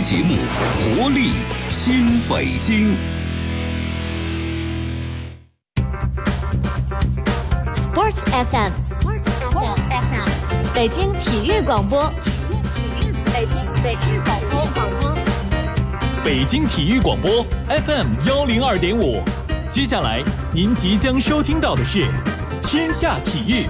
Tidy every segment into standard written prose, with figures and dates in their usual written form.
节目《活力新北京》。 Sports FM， 北京体育广播，北京广播， 北京体育广播 FM102.5。接下来您即将收听到的是《天下体育》。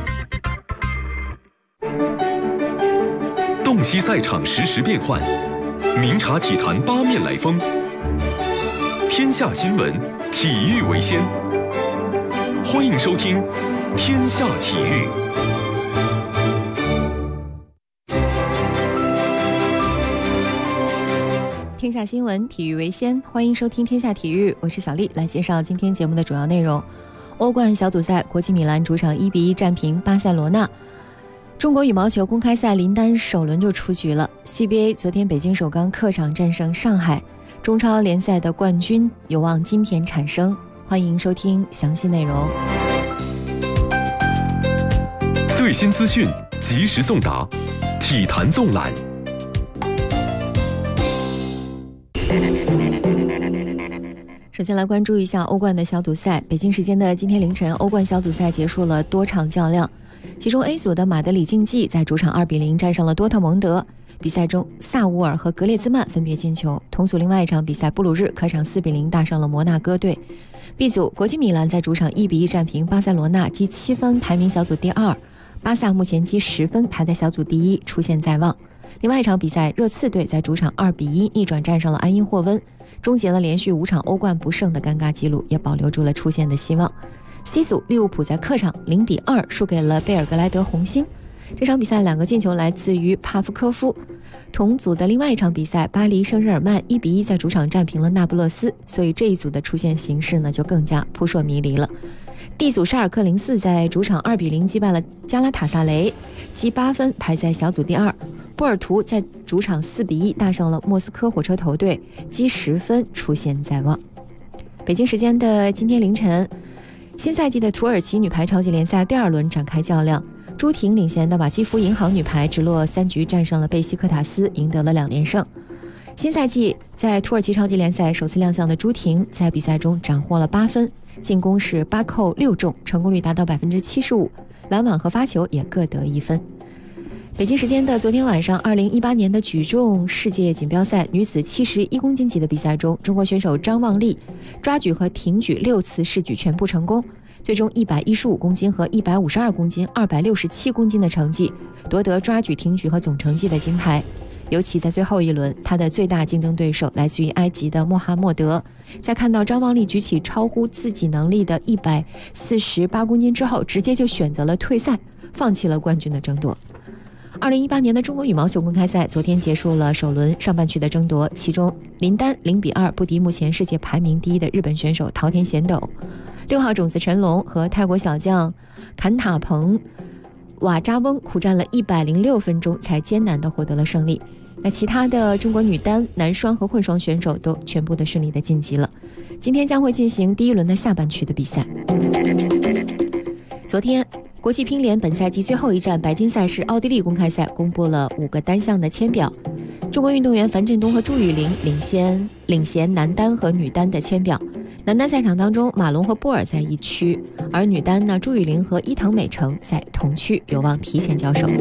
洞悉赛场实时变幻，明察体坛八面来风。天下新闻，体育为先。欢迎收听《天下体育》。 天下新闻，体育为先，欢迎收听《天下体育》，我是小丽，来介绍今天节目的主要内容。欧冠小组赛，国际米兰主场1-1战平巴塞罗那。中国羽毛球公开赛林丹首轮就出局了。CBA 昨天北京首钢客场战胜上海，中超联赛的冠军有望今天产生。欢迎收听详细内容。 最新资讯，及时送达，体坛纵览。 首先来关注一下欧冠的小组赛。北京时间的今天凌晨，欧冠小组赛结束了多场较量，其中 A 组的马德里竞技在主场2-0战胜了多特蒙德。比赛中，萨乌尔和格列兹曼分别进球。同组另外一场比赛，布鲁日客场4-0大胜了摩纳哥队。B 组，国际米兰在主场1-1战平巴塞罗那，积7分排名小组第2。巴萨目前积10分排在小组第1，出线在望。另外一场比赛，热刺队在主场2-1逆转战胜了埃因霍温，终结了连续5场欧冠不胜的尴尬纪录，也保留住了出线的希望。C 组，利物浦在客场0-2输给了贝尔格莱德红星，这场比赛2个进球来自于帕夫科夫。同组的另外一场比赛，巴黎圣日耳曼1-1在主场战平了那不勒斯，所以这一组的出线形势呢就更加扑朔迷离了。D 组，沙尔克04在主场2-0击败了加拉塔萨雷，积8分排在小组第2。波尔图在主场4-1大胜了莫斯科火车头队，积10分出线在望。北京时间的今天凌晨，新赛季的土耳其女排超级联赛第2轮展开较量，朱婷领衔的瓦基弗银行女排直落3局战胜了贝西克塔斯，赢得了2连胜。新赛季在土耳其超级联赛首次亮相的朱婷在比赛中斩获了8分，进攻是8扣6中，成功率达到 75%， 篮网和发球也各得1分。北京时间的昨天晚上，2018年的举重世界锦标赛女子71公斤级的比赛中，中国选手张望丽抓举和挺举6次试举全部成功，最终115公斤和152公斤、267公斤的成绩夺得抓举、挺举和总成绩的金牌。尤其在最后一轮，她的最大竞争对手来自于埃及的穆罕默德，在看到张望丽举起超乎自己能力的148公斤之后，直接就选择了退赛，放弃了冠军的争夺。2018年的中国羽毛球公开赛昨天结束了首轮上半区的争夺，其中林丹0-2不敌目前世界排名第1的日本选手桃田贤斗，6号种子陈龙和泰国小将坎塔彭瓦扎翁苦战了106分钟才艰难地获得了胜利。那其他的中国女单、男双和混双选手都全部的顺利的晋级了。今天将会进行第1轮的下半区的比赛。昨天国际乒联本赛季最后一站白金赛事奥地利公开赛公布了5个单项的签表，中国运动员樊振东和朱雨玲领衔男单和女单的签表。男单赛场当中，马龙和波尔在一区，而女单呢，朱雨玲和伊藤美诚在同区，有望提前交手。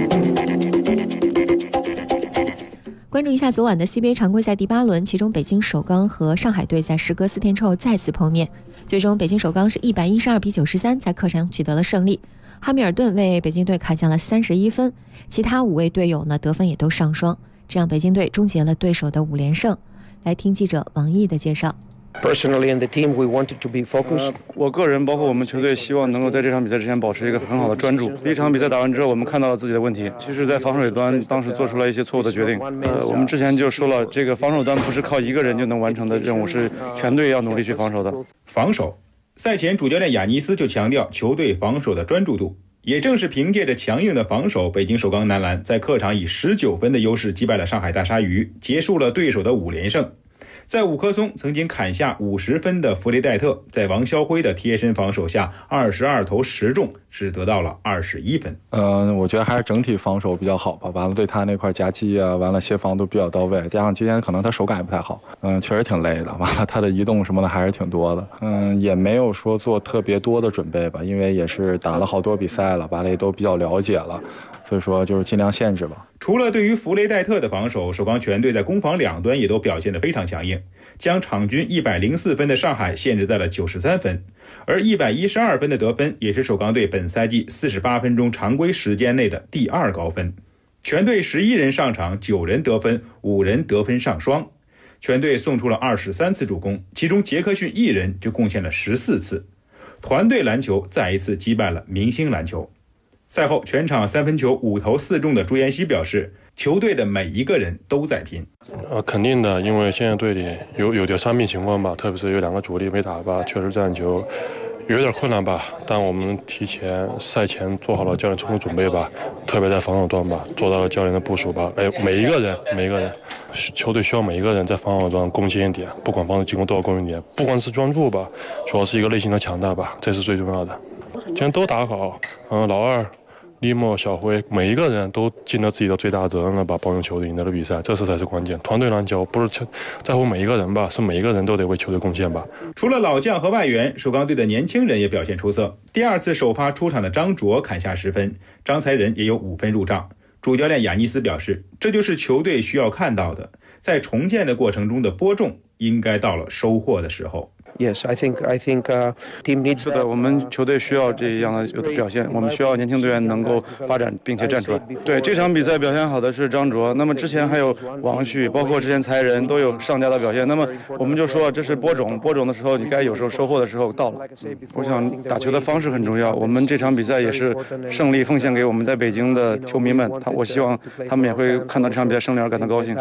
关注一下昨晚的 CBA 常规赛第8轮，其中北京首钢和上海队在时隔4天之后再次碰面，最终北京首钢是112-93在客场取得了胜利。哈密尔顿为北京队砍下了31分，其他5位队友呢得分也都上双，这样北京队终结了对手的5连胜。来听记者王毅的介绍。 Personally and the team, we wanted to be focused. 我个人包括我们球队希望能够在这场比赛之前保持一个很好的专注。第一场比赛打完之后，我们看到了自己的问题，其实在防守端当时做出了一些错误的决定。我们之前就说了，这个防守端不是靠一个人就能完成的任务，是全队要努力去防守的。 防守，赛前主教练亚尼斯就强调球队防守的专注度。也正是凭借着强硬的防守，北京首钢男篮在客场以19分的优势击败了上海大鲨鱼，结束了对手的5连胜。 在伍克松曾经砍下50分的弗雷戴特，在王霄辉的贴身防守下22投10中，只得到了21分。 我觉得还是整体防守比较好吧，完了对他那块夹击啊，完了协防都比较到位，加上今天可能他手感也不太好，确实挺累的，完了他的移动什么的还是挺多的，也没有说做特别多的准备吧，因为也是打了好多比赛了，完了也都比较了解了，所以说就是尽量限制吧。 除了对于弗雷戴特的防守，首钢全队在攻防两端也都表现得非常强硬，将场均104分的上海限制在了93分，而112分的得分也是首钢队本赛季48分钟常规时间内的第2高分。全队11人上场，9人得分，5人得分上双。全队送出了23次助攻，其中杰克逊1人就贡献了14次。团队篮球再一次击败了明星篮球。赛后全场3分球5投4中的朱彦西表示，球队的每一个人都在拼。 肯定的，因为现在队里有点伤病情况吧，特别是有2个主力没打吧，确实这样球有点困难吧，但我们提前赛前做好了教练充分准备吧，特别在防守端吧，做到了教练的部署吧。每一个人，球队需要每一个人在防守端贡献一点，不管防守进攻都要贡献一点，不光是专注吧，主要是一个内心的强大吧，这是最重要的。今天都打好，老二、利莫、小辉，每一个人都尽了自己的最大责任了吧，帮助球队赢得了比赛，这才是关键。团队篮球不是在乎每一个人吧，是每一个人都得为球队贡献吧。 除了老将和外援，首钢队的年轻人也表现出色。第2次首发出场的张卓砍下10分，张才仁也有5分入账。主教练雅尼斯表示，这就是球队需要看到的，在重建的过程中的播种应该到了收获的时候。 Yes, I think team needs. 是的，我们球队需要这样的表现，我们需要年轻队员能够发展并且站出来。对，这场比赛表现好的是张卓，那么之前还有王旭，包括之前才仁都有上佳的表现。那么我们就说这是播种的时候，你该有时候收获的时候到了。我想打球的方式很重要，我们这场比赛也是胜利奉献给我们在北京的球迷们，我希望他们也会看到这场比赛胜利而感到高兴。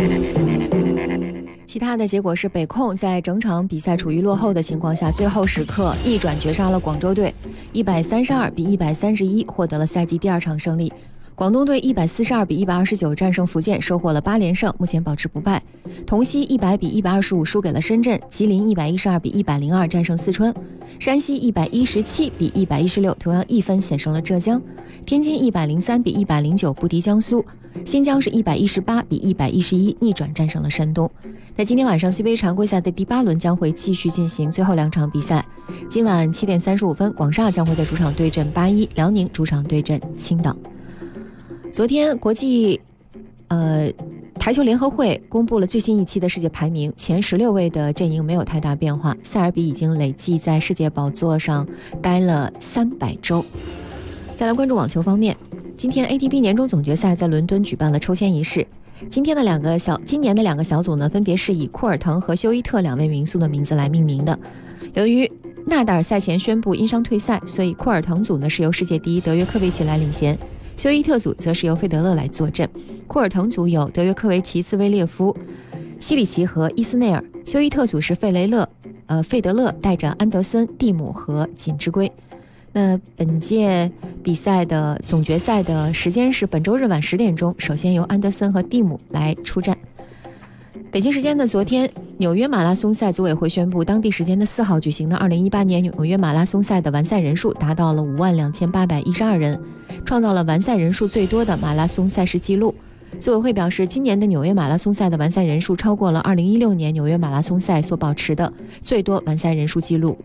其他的结果是北控在整场比赛处于落后的情况下，最后时刻逆转绝杀了广州队，132比131获得了赛季第2场胜利。广东队142比129战胜福建，收获了8连胜，目前保持不败。同曦100比125输给了深圳，吉林112比102战胜四川，山西117比116同样1分险胜了浙江，天津103比109不敌江苏，新疆是118比111逆转战胜了山东。在今天晚上 CBA 常规赛的第8轮将会继续进行最后2场比赛。今晚7点35分，广厦将会在主场对阵81，辽宁主场对阵青岛。昨天国际台球联合会公布了最新一期的世界排名，前16位的阵营没有太大变化，塞尔比已经累计在世界宝座上待了300周。再来关注网球方面，今天 ATP 年终总决赛在伦敦举办了抽签仪式。今年的两个小组呢，分别是以库尔滕和休伊特2位名宿的名字来命名的。由于纳达尔赛前宣布因伤退赛，所以库尔滕组呢是由世界第一德约科维奇来领衔，休伊特组则是由费德勒来坐镇。库尔滕组有德约科维奇、兹维列夫、西里奇和伊斯内尔，休伊特组是费德勒带着安德森、蒂姆和锦织圭。那本届比赛的总决赛的时间是本周日晚10点钟，首先由安德森和蒂姆来出战。北京时间的昨天，纽约马拉松赛组委会宣布，当地时间的4号举行的2018年纽约马拉松赛的完赛人数达到了52812人，创造了完赛人数最多的马拉松赛事纪录。组委会表示，今年的纽约马拉松赛的完赛人数超过了2016年纽约马拉松赛所保持的最多完赛人数纪录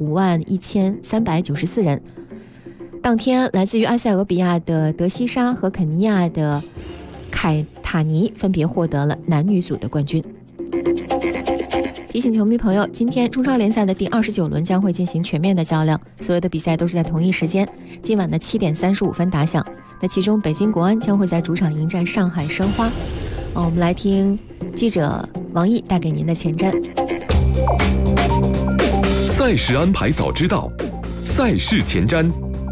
51394人。当天，来自于埃塞俄比亚的德西沙和肯尼亚的凯塔尼分别获得了男女组的冠军。提醒球迷朋友，今天中超联赛的第29轮将会进行全面的较量，所有的比赛都是在同一时间，今晚的7点35分打响。那其中北京国安将会在主场迎战上海申花。我们来听记者王毅带给您的前瞻。 赛事安排早知道，赛事前瞻。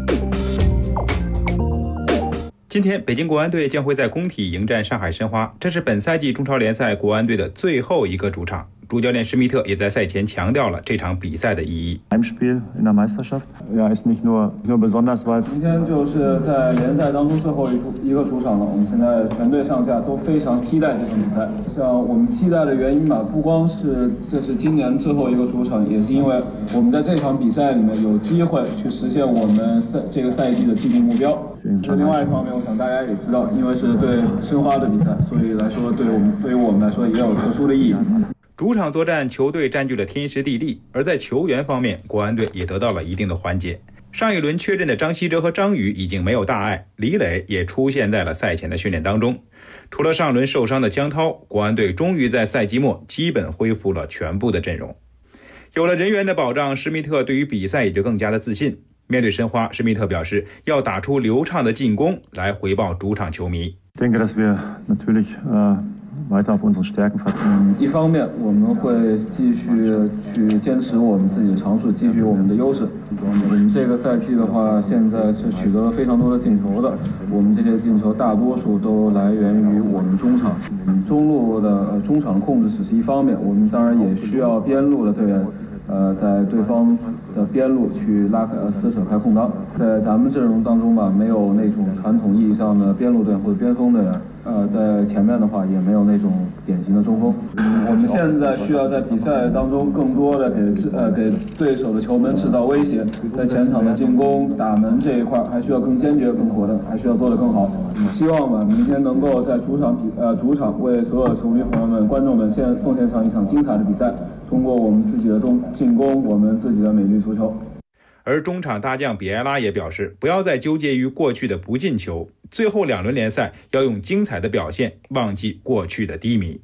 今天北京国安队将会在工体迎战上海申花，这是本赛季中超联赛国安队的最后一个主场。 主教练施密特也在赛前强调了这场比赛的意义。 Heimspiel in der Meisterschaft, ja, ist nicht nur besonders, weil 今天就是在联赛当中最后一个主场了，我们现在全队上下都非常期待这场比赛。像我们期待的原因吧，不光是这是今年最后一个主场，也是因为我们在这场比赛里面有机会去实现我们这个赛季的既定目标。另外一方面，我想大家也知道，因为是对申花的比赛，所以来说对于我们来说也有特殊的意义。 主场作战，球队占据了天时地利，而在球员方面，国安队也得到了一定的缓解。上一轮缺阵的张稀哲和张宇已经没有大碍，李磊也出现在了赛前的训练当中。除了上轮受伤的江涛，国安队终于在赛季末基本恢复了全部的阵容。有了人员的保障，施密特对于比赛也就更加的自信。面对申花，施密特表示要打出流畅的进攻来回报主场球迷。 一方面我们会继续去坚持我们自己的长处，继续我们的优势。我们这个赛季的话，现在是取得了非常多的进球的，我们这些进球大多数都来源于我们中场。中路的中场控制只是一方面，我们当然也需要边路的队员在对方的边路去撕扯开空当。在咱们阵容当中吧，没有那种传统意义上的边路队或者边锋队员，在前面的话也没有那种典型的中锋。我们现在需要在比赛当中更多的给对手的球门制造威胁，在前场的进攻打门这一块还需要更坚决、更果断，还需要做得更好。希望吧，明天能够在主场为所有球迷朋友们、观众们奉献上一场精彩的比赛。通过我们自己的进攻，我们自己的美丽足球。 而中场大将比埃拉也表示，不要再纠结于过去的不进球，最后2轮联赛要用精彩的表现忘记过去的低迷。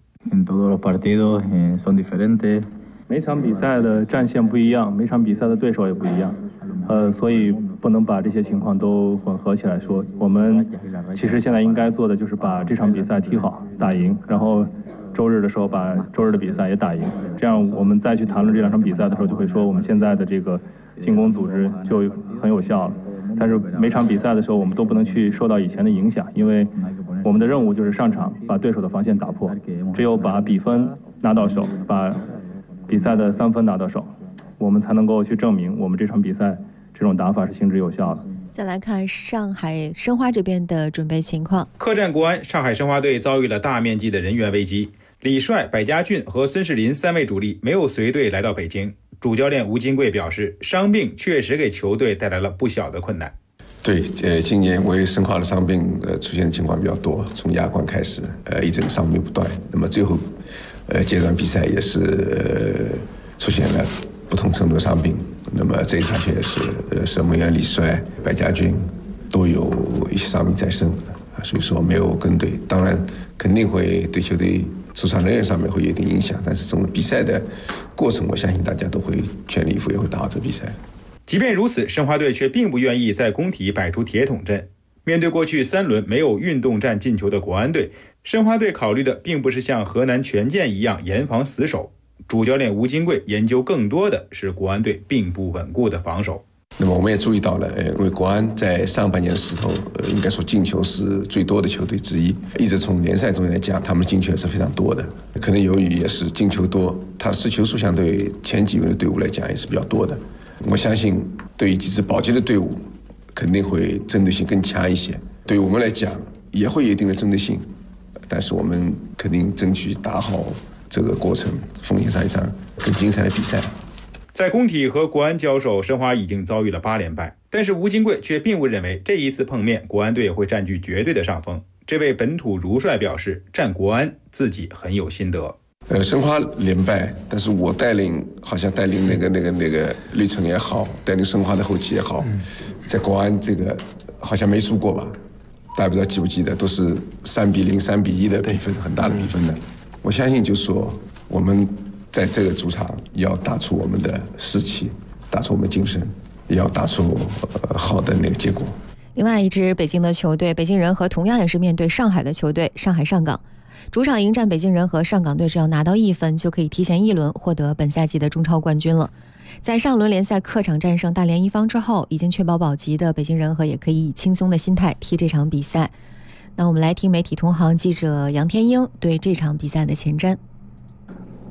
每场比赛的战线不一样，每场比赛的对手也不一样，所以不能把这些情况都混合起来说。我们其实现在应该做的就是把这场比赛踢好、打赢，然后周日的时候把周日的比赛也打赢，这样我们再去谈论这2场比赛的时候，就会说我们现在的这个进攻组织就很有效了。但是每场比赛的时候，我们都不能去受到以前的影响，因为我们的任务就是上场把对手的防线打破，只有把比分拿到手，把比赛的3分拿到手，我们才能够去证明我们这场比赛这种打法是行之有效的。 再来看上海申花这边的准备情况。 客战国安，上海申花队遭遇了大面积的人员危机。李帅、百家俊和孙世林3位主力没有随队来到北京。主教练吴金贵表示，伤病确实给球队带来了不小的困难。 对，今年因为申花的伤病出现的情况比较多，从亚冠开始，一整个伤病不断。那么最后阶段比赛也是出现了不同程度的伤病。那么这一场也是守门员李帅、百家俊都有一些伤病在身，所以说没有跟队。当然肯定会对球队出场人员上面会有一定影响，但是从比赛的过程，我相信大家都会全力以赴，也会打好这比赛。 即便如此，申花队却并不愿意在工体摆出铁桶阵。面对过去3轮没有运动战进球的国安队，申花队考虑的并不是像河南权健一样严防死守。主教练吴金贵研究更多的是国安队并不稳固的防守。 那么我们也注意到了，因为国安在上半年的时候，应该说进球是最多的球队之一，一直从联赛中来讲，他们进球也是非常多的。可能由于也是进球多，他的失球数相对前几位的队伍来讲也是比较多的。我相信对于几支保级的队伍，肯定会针对性更强一些。对于我们来讲，也会有一定的针对性，但是我们肯定争取打好这个过程，奉献上一场更精彩的比赛。 在工体和国安交手，申花已经遭遇了8连败，但是吴金贵却并不认为这一次碰面国安队会占据绝对的上风。这位本土如帅表示，战国安自己很有心得。 申花连败，但是我好像带领那个绿城也好，带领申花的后期也好，在国安这个好像没输过吧？大家不知道记不记得，都是3-0、3-1的比分，很大的比分的。我相信就是说我们在这个主场要打出我们的士气，打出我们精神，也要打出好的那个结果。 另外一支北京的球队北京人和同样也是面对上海的球队上海上港，主场迎战北京人和上港队，只要拿到1分就可以提前1轮获得本赛季的中超冠军了。在上轮联赛客场战胜大连一方之后，已经确保保级的北京人和也可以以轻松的心态踢这场比赛。那我们来听媒体同行记者杨天英对这场比赛的前瞻。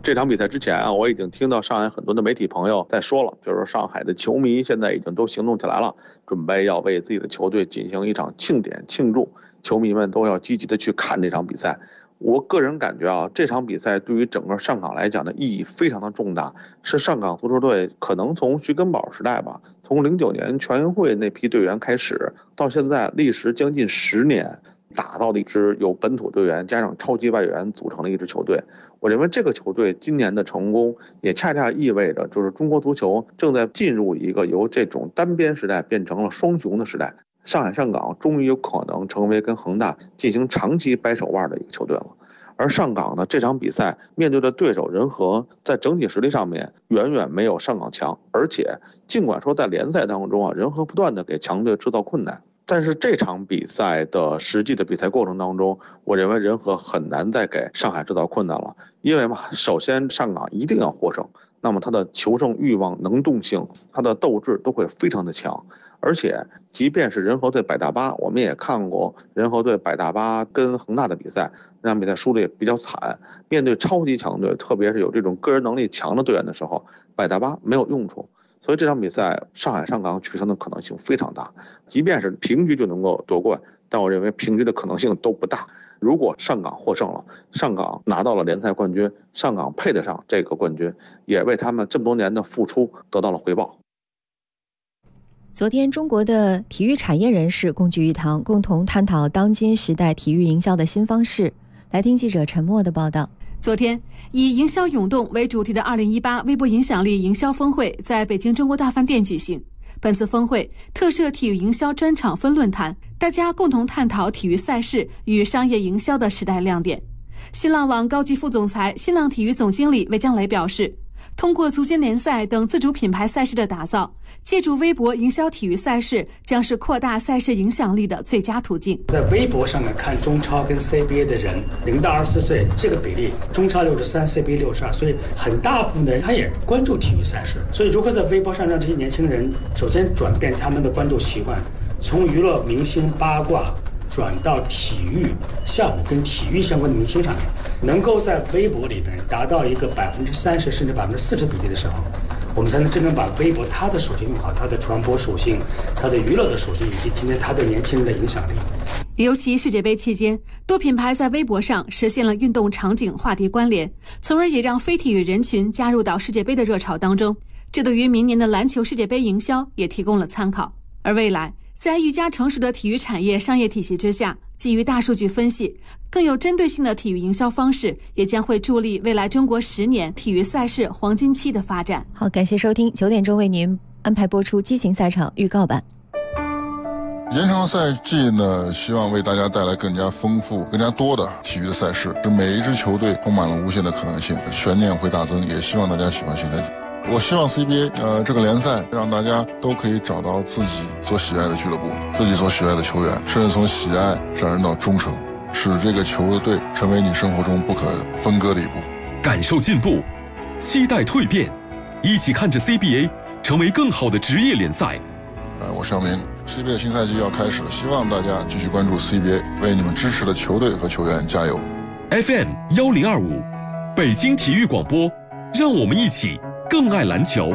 这场比赛之前啊，我已经听到上海很多的媒体朋友在说了，就是上海的球迷现在已经都行动起来了，准备要为自己的球队进行一场庆典庆祝，球迷们都要积极的去看这场比赛。我个人感觉啊，这场比赛对于整个上港来讲的意义非常的重大，是上港足球队可能从徐根宝时代吧，从09年全运会那批队员开始，到现在历时将近10年，打造的一支由本土队员加上超级外援组成的一支球队。我认为这个球队今年的成功，也恰恰意味着就是中国足球正在进入一个由这种单边时代变成了双雄的时代。上海上港终于有可能成为跟恒大进行长期掰手腕的一个球队了。而上港呢，这场比赛面对的对手人和在整体实力上面远远没有上港强，而且尽管说在联赛当中啊，人和不断的给强队制造困难，但是这场比赛的实际的比赛过程当中，我认为人和很难再给上海制造困难了。因为嘛，首先上港一定要获胜，那么他的求胜欲望、能动性、他的斗志都会非常的强。而且即便是人和对百大巴，我们也看过人和对百大巴跟恒大的比赛，那场比赛输的也比较惨。面对超级强队，特别是有这种个人能力强的队员的时候，百大巴没有用处。所以这场比赛上海上港取胜的可能性非常大，即便是平局就能够夺冠，但我认为平局的可能性都不大。如果上港获胜了，上港拿到了联赛冠军，上港配得上这个冠军，也为他们这么多年的付出得到了回报。 昨天，中国的体育产业人士共聚一堂，共同探讨当今时代体育营销的新方式。来听记者陈默的报道。 昨天，以营销涌动为主题的2018微博影响力营销峰会在北京中国大饭店举行。本次峰会特设体育营销专场分论坛，大家共同探讨体育赛事与商业营销的时代亮点。新浪网高级副总裁、新浪体育总经理魏江雷表示，通过足协联赛等自主品牌赛事的打造，借助微博营销体育赛事将是扩大赛事影响力的最佳途径。 在微博上面看中超跟 CBA 的人0到24岁这个比例，中超63 CBA 62，所以很大部分的人他也关注体育赛事。所以如何在微博上让这些年轻人首先转变他们的关注习惯，从娱乐明星八卦转到体育项目跟体育相关的明星上面，能够在微博里面达到一个30%甚至40%比例的时候，我们才能真正把微博它的属性用好，它的传播属性、它的娱乐的属性，以及今天它对年轻人的影响力。 尤其世界杯期间，多品牌在微博上实现了运动场景话题关联，从而也让非体育人群加入到世界杯的热潮当中。这对于明年的篮球世界杯营销也提供了参考。而未来在愈加成熟的体育产业商业体系之下，基于大数据分析，更有针对性的体育营销方式，也将会助力未来中国10年体育赛事黄金期的发展。 好，感谢收听，9点钟为您安排播出激情赛场预告版。 延长赛季呢，希望为大家带来更加丰富、更加多的体育的赛事，使每一支球队充满了无限的可能性，悬念会大增，也希望大家喜欢新赛季。我希望 CBA 这个联赛让大家都可以找到自己所喜爱的俱乐部，自己所喜爱的球员，甚至从喜爱上升到忠诚，使这个球队成为你生活中不可分割的一部分。 感受进步，期待蜕变，一起看着 CBA 成为更好的职业联赛。 我是肖明， CBA 的新赛季要开始了，希望大家继续关注 CBA， 为你们支持的球队和球员加油。 FM 1025，北京体育广播，让我们一起更爱篮球。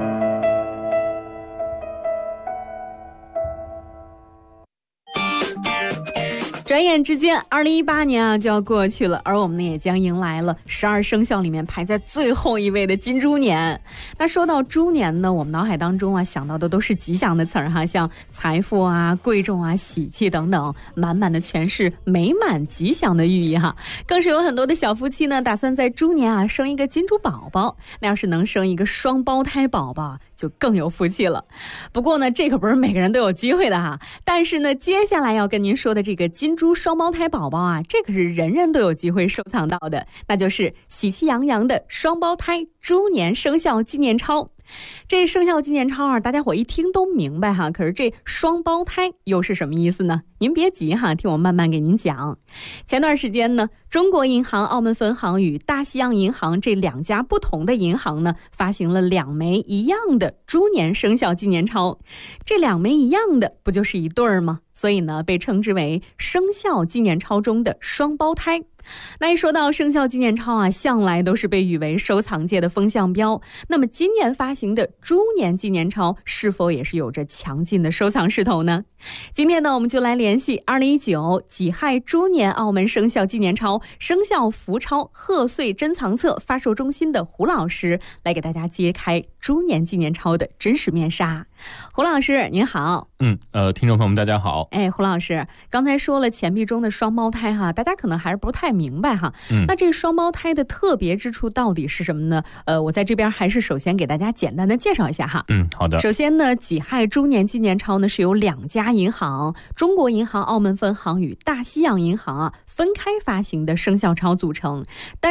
转眼之间2018年就要过去了，而我们呢也将迎来了12生肖里面排在最后一位的金猪年。那说到猪年呢，我们脑海当中想到的都是吉祥的词儿像财富贵重喜气等等，满满的全是美满吉祥的寓意更是有很多的小夫妻呢打算在猪年生一个金猪宝宝，那要是能生一个双胞胎宝宝就更有福气了。不过呢，这可不是每个人都有机会的但是呢，接下来要跟您说的这个金猪双胞胎宝宝这可是人人都有机会收藏到的，那就是喜气洋洋的双胞胎猪年生肖纪念钞。这生肖纪念钞大家伙一听都明白可是这双胞胎又是什么意思呢？您别急听我慢慢给您讲。前段时间呢，中国银行澳门分行与大西洋银行这2家不同的银行呢，发行了2枚一样的猪年生肖纪念钞。这2枚一样的不就是一对儿吗？所以呢，被称之为生肖纪念钞中的双胞胎。 那一说到生肖纪念钞啊，向来都是被誉为收藏界的风向标。那么今年发行的猪年纪念钞是否也是有着强劲的收藏势头呢？今天呢，我们就来联系2019己亥猪年澳门生肖纪念钞生肖福钞贺岁珍藏册发售中心的胡老师，来给大家揭开猪年纪念钞的真实面纱。胡老师您好。 听众朋友们大家好。 胡老师刚才说了钱币中的双胞胎哈，大家可能还是不太明白哈。那这双胞胎的特别之处到底是什么呢？我在这边还是首先给大家简单的介绍一下哈。 好的。 首先呢，己亥猪年纪念钞呢是由2家银行中国银行澳门分行与大西洋银行分开发行的生肖钞组成。